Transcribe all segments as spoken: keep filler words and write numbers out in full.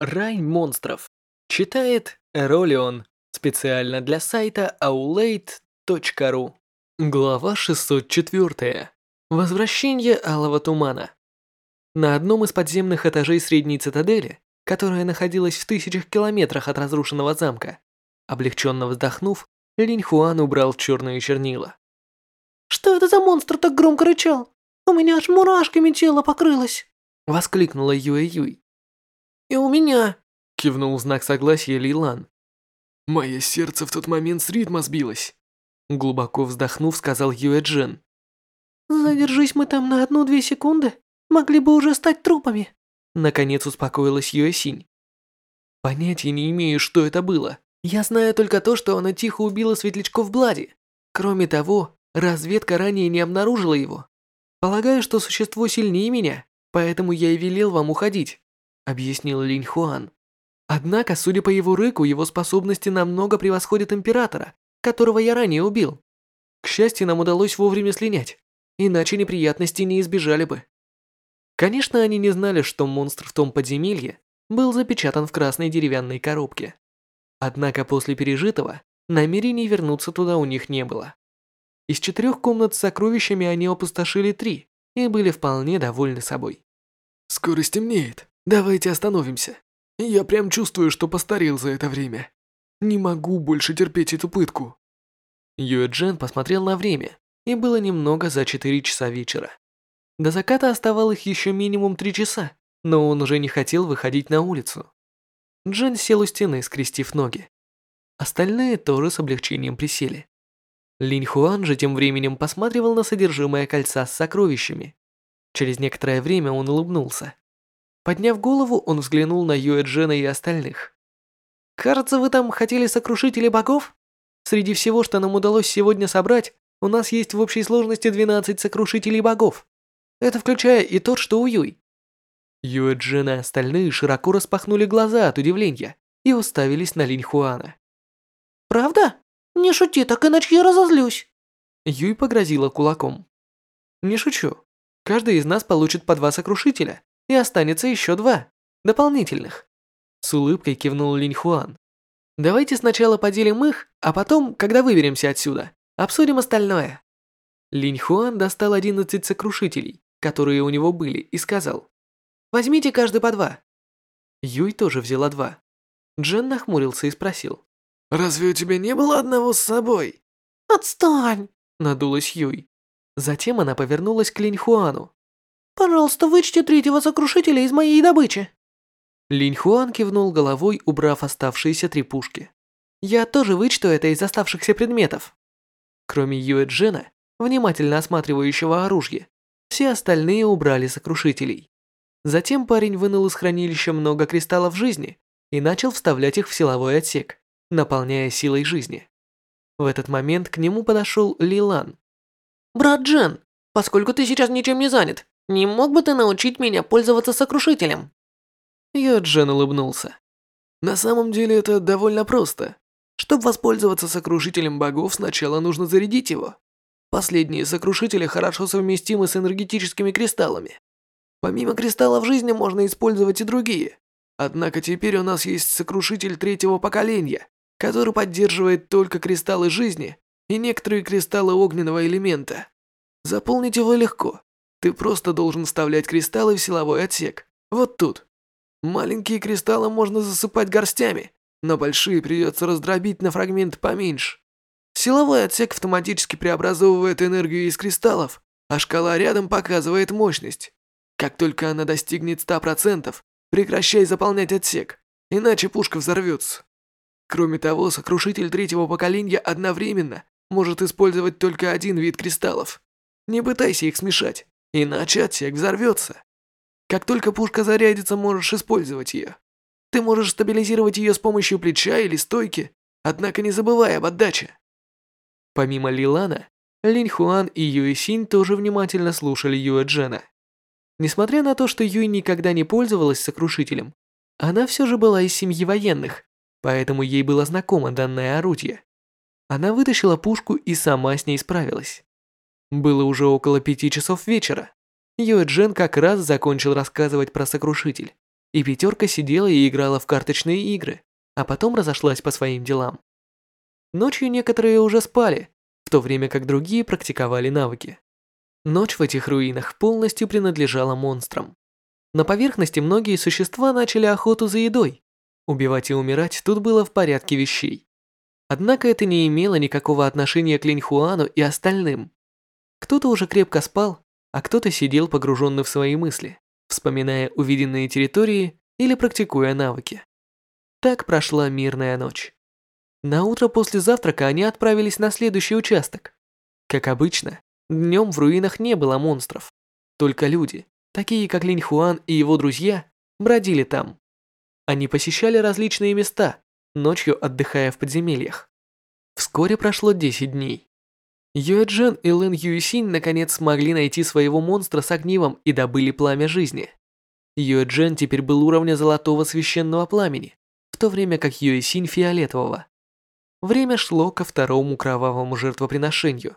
Рай монстров. Читает Эролион. Специально для сайта аулейт точка ру. Глава шестьсот четыре. Возвращение Алого Тумана. На одном из подземных этажей Средней Цитадели, которая находилась в тысячах километрах от разрушенного замка, облегченно вздохнув, Линь Хуан убрал черные чернила. «Что это за монстр так громко рычал? У меня аж мурашками тело покрылось!» Воскликнула Юэ Юй. «И у меня!» — кивнул в знак согласия Ли Лан. «Мое сердце в тот момент с ритма сбилось!» Глубоко вздохнув, сказал Юэ Джин. «Задержись мы там на одну-две секунды, могли бы уже стать трупами!» Наконец успокоилась Юэ Синь. «Понятия не имею, что это было. Я знаю только то, что она тихо убила светлячков Блади. Кроме того, разведка ранее не обнаружила его. Полагаю, что существо сильнее меня, поэтому я и велел вам уходить», — объяснил Линь Хуан. «Однако, судя по его рыку, его способности намного превосходят Императора, которого я ранее убил. К счастью, нам удалось вовремя слинять, иначе неприятностей не избежали бы». Конечно, они не знали, что монстр в том подземелье был запечатан в красной деревянной коробке. Однако после пережитого намерений вернуться туда у них не было. Из четырех комнат с сокровищами они опустошили три и были вполне довольны собой. «Скоро стемнеет. Давайте остановимся. Я прям чувствую, что постарел за это время. Не могу больше терпеть эту пытку». Юэ Джен посмотрел на время, и было немного за четыре часа вечера. До заката оставалось еще минимум три часа, но он уже не хотел выходить на улицу. Джен сел у стены, скрестив ноги. Остальные тоже с облегчением присели. Линь Хуан же тем временем посматривал на содержимое кольца с сокровищами. Через некоторое время он улыбнулся. Подняв голову, он взглянул на Юэ Джена и остальных. «Кажется, вы там хотели сокрушителей богов? Среди всего, что нам удалось сегодня собрать, у нас есть в общей сложности двенадцать сокрушителей богов. Это включая и тот, что у Юй». Юэ Джен и остальные широко распахнули глаза от удивления и уставились на Линь Хуана. «Правда? Не шути, так иначе я разозлюсь!» Юй погрозила кулаком. «Не шучу. Каждый из нас получит по два сокрушителя, и останется еще два, дополнительных». С улыбкой кивнул Линь Хуан. «Давайте сначала поделим их, а потом, когда выберемся отсюда, обсудим остальное». Линь Хуан достал одиннадцать сокрушителей, которые у него были, и сказал: «Возьмите каждый по два». Юй тоже взяла два. Джен нахмурился и спросил: «Разве у тебя не было одного с собой?» «Отстань!» — надулась Юй. Затем она повернулась к Линь Хуану. «Пожалуйста, вычти третьего сокрушителя из моей добычи». Линь Хуан кивнул головой, убрав оставшиеся три пушки. «Я тоже вычту это из оставшихся предметов». Кроме Юэ Джена, внимательно осматривающего оружие, все остальные убрали сокрушителей. Затем парень вынул из хранилища много кристаллов жизни и начал вставлять их в силовой отсек, наполняя силой жизни. В этот момент к нему подошел Ли Лан. «Брат Джен, поскольку ты сейчас ничем не занят, не мог бы ты научить меня пользоваться сокрушителем?» Юэ Джен улыбнулся. «На самом деле это довольно просто. Чтобы воспользоваться сокрушителем богов, сначала нужно зарядить его. Последние сокрушители хорошо совместимы с энергетическими кристаллами. Помимо кристаллов жизни можно использовать и другие. Однако теперь у нас есть сокрушитель третьего поколения, который поддерживает только кристаллы жизни и некоторые кристаллы огненного элемента. Заполнить его легко. Ты просто должен вставлять кристаллы в силовой отсек. Вот тут. Маленькие кристаллы можно засыпать горстями, но большие придется раздробить на фрагмент поменьше. Силовой отсек автоматически преобразовывает энергию из кристаллов, а шкала рядом показывает мощность. Как только она достигнет ста процентов, прекращай заполнять отсек, иначе пушка взорвется. Кроме того, сокрушитель третьего поколения одновременно может использовать только один вид кристаллов. Не пытайся их смешать, иначе отсек взорвется. Как только пушка зарядится, можешь использовать ее. Ты можешь стабилизировать ее с помощью плеча или стойки, однако не забывай об отдаче». Помимо Ли Лана, Линь Хуан и Юэ Синь тоже внимательно слушали Юэ Джена. Несмотря на то, что Юй никогда не пользовалась сокрушителем, она все же была из семьи военных, поэтому ей было знакомо данное орудие. Она вытащила пушку и сама с ней справилась. Было уже около пяти часов вечера. Юэ Джен как раз закончил рассказывать про сокрушитель. и пятерка сидела и играла в карточные игры, а потом разошлась по своим делам. Ночью некоторые уже спали, в то время как другие практиковали навыки. Ночь в этих руинах полностью принадлежала монстрам. На поверхности многие существа начали охоту за едой. Убивать и умирать тут было в порядке вещей. Однако это не имело никакого отношения к Линьхуану и остальным. Кто-то уже крепко спал, а кто-то сидел погруженный в свои мысли, вспоминая увиденные территории или практикуя навыки. Так прошла мирная ночь. На утро после завтрака они отправились на следующий участок. Как обычно, днем в руинах не было монстров. Только люди, такие как Линьхуан и его друзья, бродили там. Они посещали различные места, ночью отдыхая в подземельях. Вскоре прошло десять дней. Юэджен и Лэн Юйсинь наконец смогли найти своего монстра с огнивом и добыли пламя жизни. Юэджен теперь был уровня золотого священного пламени, в то время как Юэсинь фиолетового. Время шло ко второму кровавому жертвоприношению.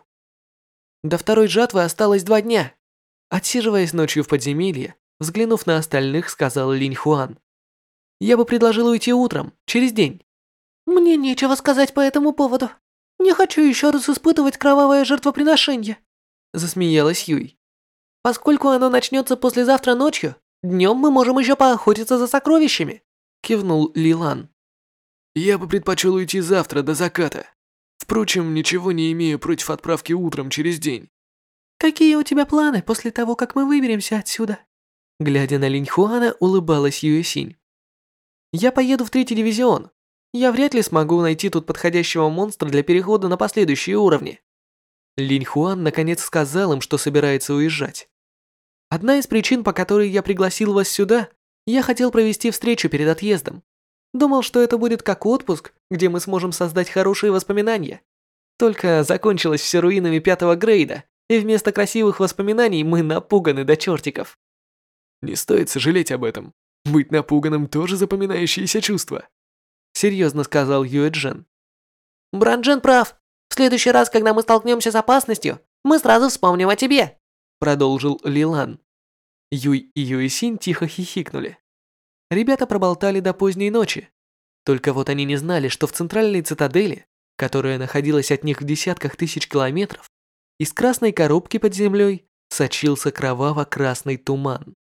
До второй жатвы осталось два дня. Отсиживаясь ночью в подземелье, взглянув на остальных, сказал Линьхуан: «Я бы предложил уйти утром, через день». «Мне нечего сказать по этому поводу. Не хочу еще раз испытывать кровавое жертвоприношение», засмеялась Юй. «Поскольку оно начнется послезавтра ночью, днем мы можем еще поохотиться за сокровищами», кивнул Лилан. «Я бы предпочел уйти завтра до заката. Впрочем, ничего не имею против отправки утром через день». «Какие у тебя планы после того, как мы выберемся отсюда?» Глядя на Линьхуана, улыбалась Юэсинь. «Я поеду в третий дивизион. Я вряд ли смогу найти тут подходящего монстра для перехода на последующие уровни». Линьхуан наконец сказал им, что собирается уезжать. «Одна из причин, по которой я пригласил вас сюда, я хотел провести встречу перед отъездом. Думал, что это будет как отпуск, где мы сможем создать хорошие воспоминания. Только закончилось все руинами пятого грейда, и вместо красивых воспоминаний мы напуганы до чертиков». «Не стоит сожалеть об этом. Быть напуганным тоже запоминающееся чувство», серьезно сказал Юэджен. «Бранджен прав. В следующий раз, когда мы столкнемся с опасностью, мы сразу вспомним о тебе», продолжил Лилан. Юй и Юэсинь тихо хихикнули. Ребята проболтали до поздней ночи. Только вот они не знали, что в центральной цитадели, которая находилась от них в десятках тысяч километров, из красной коробки под землей сочился кроваво-красный туман.